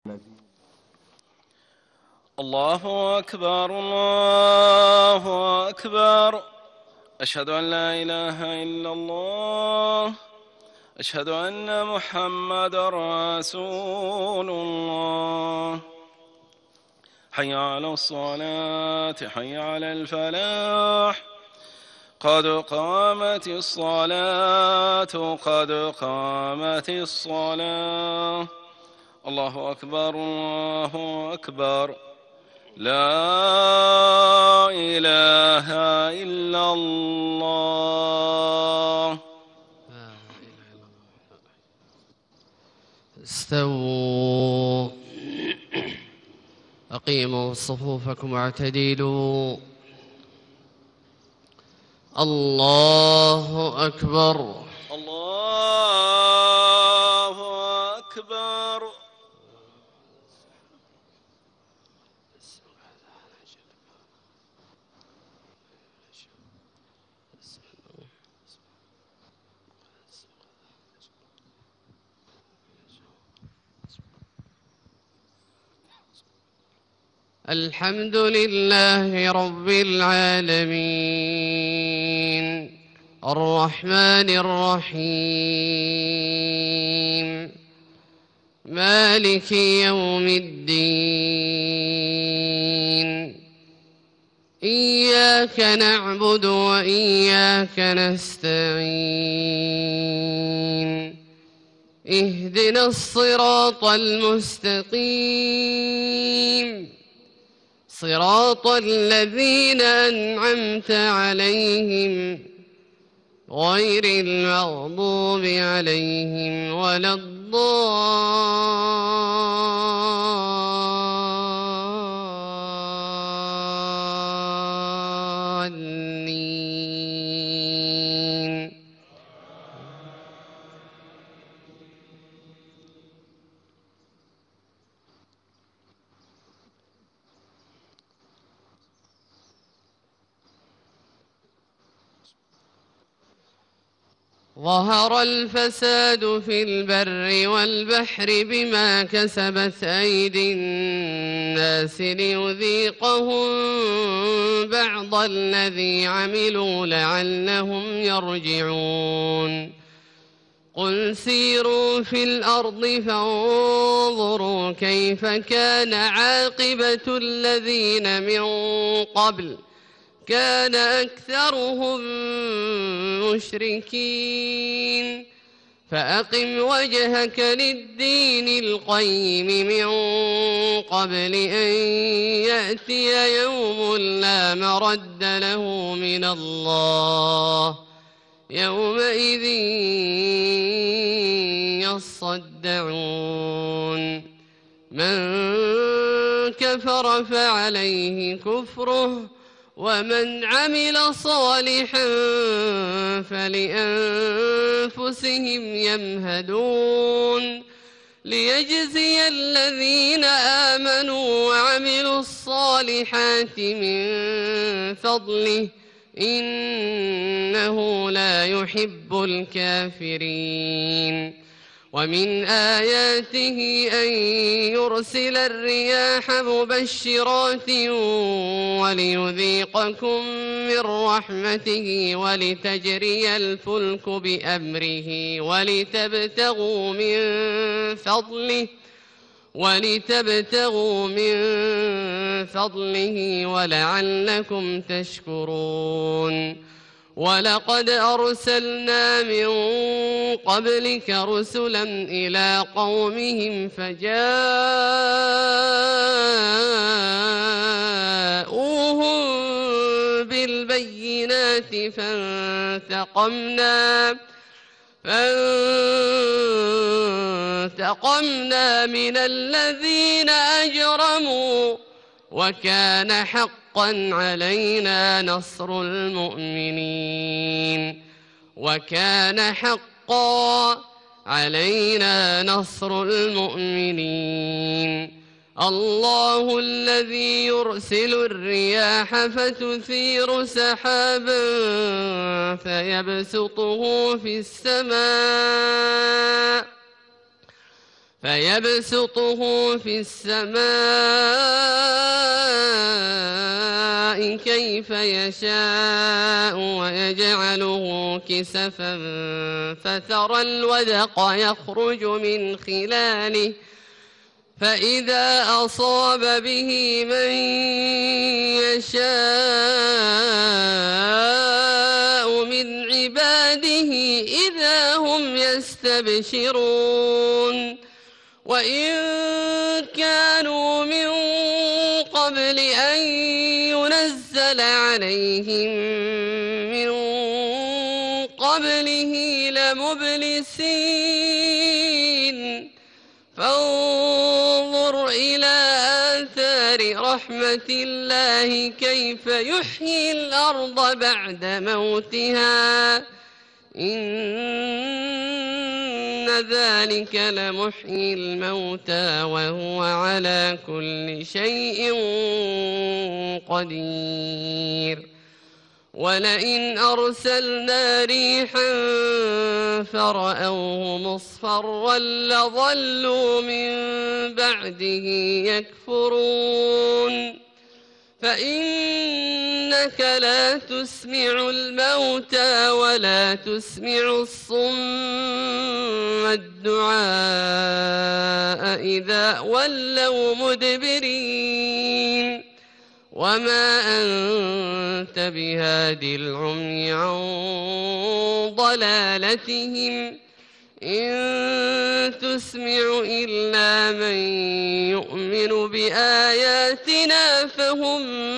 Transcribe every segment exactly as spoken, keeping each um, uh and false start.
الله أكبر الله أكبر. أشهد أن لا إله إلا الله. أشهد أن محمدًا رسول الله. حي على الصلاة حي على الفلاح. قد قامت الصلاة قد قامت الصلاة. الله أكبر الله أكبر. لا إله إلا الله. استووا، أقيموا صفوفكم واعتدلوا. الله أكبر الله أكبر. الحمد لله رب العالمين الرحمن الرحيم مالك يوم الدين. إياك نعبد وإياك نستعين. اهدنا الصراط المستقيم، صراط الذين أنعمت عليهم غير المغضوب عليهم ولا الضالين. ظهر الفساد في البر والبحر بما كسبت أيدي الناس ليذيقهم بعض الذي عملوا لعلهم يرجعون. قل سيروا في الأرض فانظروا كيف كان عاقبة الذين من قبل، كان أكثرهم مشركين. فأقم وجهك للدين القيم من قبل أن يأتي يوم لا مرد له من الله، يومئذ يصدعون. من كفر فعليه كفره، ومن عمل صالحا فلأنفسهم يمهدون. ليجزي الذين آمنوا وعملوا الصالحات من فضله، إنه لا يحب الكافرين. ومن آياته أن يرسل الرياح مبشرات وليذيقكم من رحمته ولتجري الفلك بأمره ولتبتغوا من فضله ولتبتغوا من فضله ولعلكم تشكرون. ولقد أرسلنا من قبلك رسلا إلى قومهم فجاءوهم بالبينات فانتقمنا فانتقمنا من الذين أجرموا، وكان حقا علينا نصر المؤمنين وكان حقا علينا نصر المؤمنين. الله الذي يرسل الرياح فتثير سحابا فيبسطه في السماء فيبسطه في السماء كيف يشاء ويجعله كسفا فترى الودق يخرج من خلاله فإذا أصاب به من يشاء من عباده إذا هم يستبشرون وإن كانوا من قبل أن ينزل عليهم من قبله لمبلسين فانظر إلى آثار رحمة الله كيف يحيي الأرض بعد موتها إن ذلك لمحيي الموتى وهو على كل شيء قدير ولئن أرسلنا ريحا فرأوه مصفرا لظلوا من بعده يكفرون فإنك لا تسمع الموتى ولا تسمع الصم الدعاء إذا ولوا مدبرين وما أنت بهاد العمي عن ضلالتهم إن تسمع إلا من يؤمن بآياتنا فهم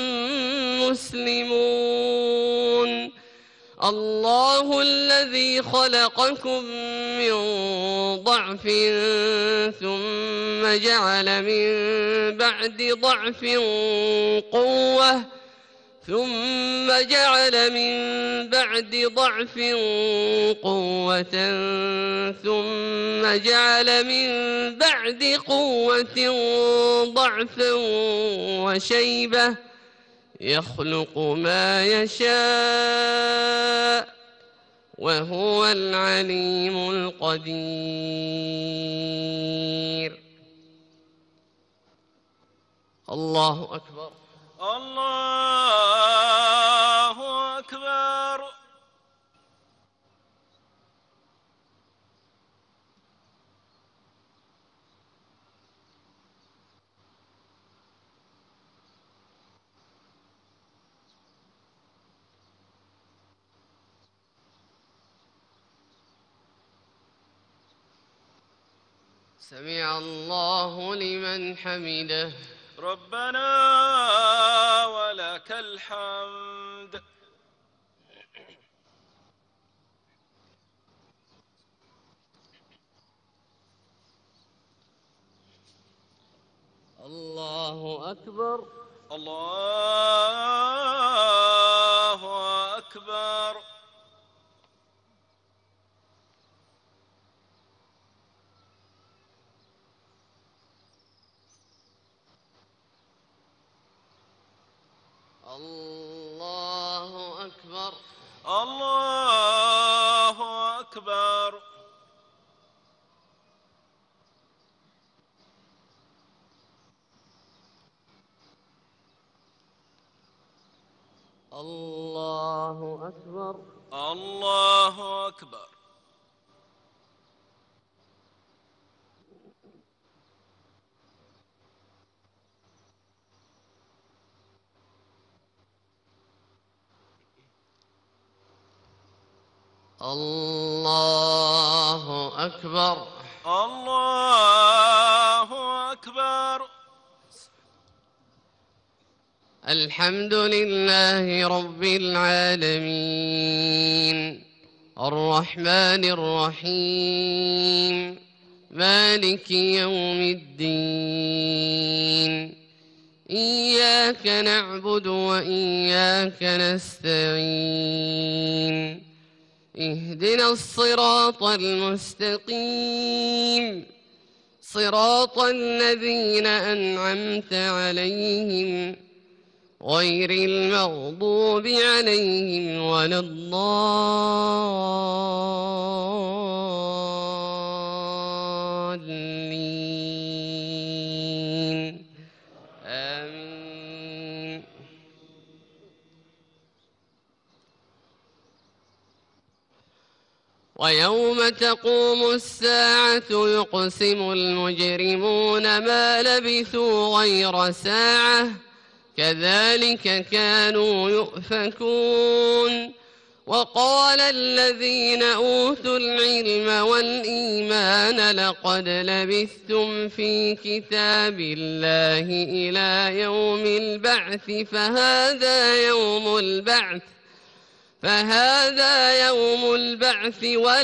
مسلمون الله الذي خلقكم من ضعف ثم جعل من بعد ضعف قوة ثم جعل من بعد ضعف قوة ثم جعل من بعد قوة ضعفا وشيبة يخلق ما يشاء وهو العليم القدير. الله أكبر. الله أكبر. سمع الله لمن حمده. ربنا ولك الحمد. الله أكبر. الله أكبر. الله أكبر. الله أكبر. الله أكبر. الله أكبر. الله أكبر. الله أكبر. الحمد لله رب العالمين الرحمن الرحيم مالك يوم الدين إياك نعبد وإياك نستعين اهدنا الصراط المستقيم صراط الذين أنعمت عليهم غير المغضوب عليهم ولا الضالين. ويوم تقوم الساعة يقسم المجرمون ما لبثوا غير ساعة كذلك كانوا يؤفكون. وقال الذين أوتوا العلم والإيمان لقد لبثتم في كتاب الله إلى يوم البعث فهذا يوم البعث فهذا يوم البعث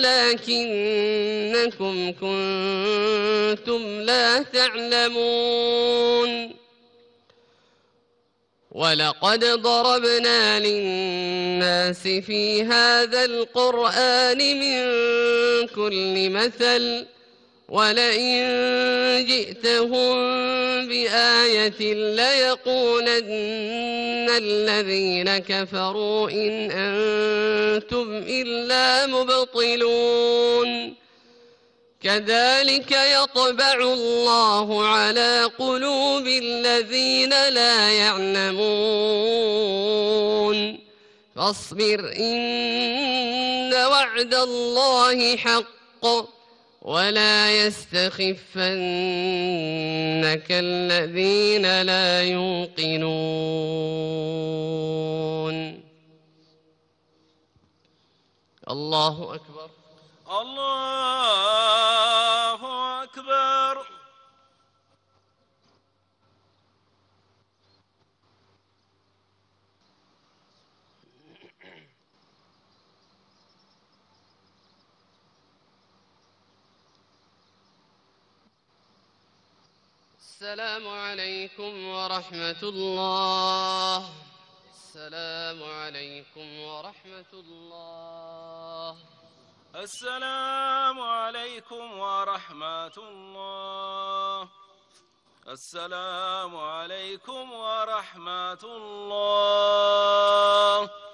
ولكنكم كنتم لا تعلمون. ولقد ضربنا للناس في هذا القرآن من كل مثل ولئن جئتهم بآية ليقولن الذين كفروا إن أنتم إلا مبطلون. كذلك يطبع الله على قلوب الذين لا يعلمون. فاصبر إن وعد الله حق ولا يستخفنك الذين لا يوقنون. الله أكبر. الله أكبر. السلام عليكم ورحمة الله. السلام عليكم ورحمة الله. السلام عليكم ورحمة الله. السلام عليكم ورحمة الله.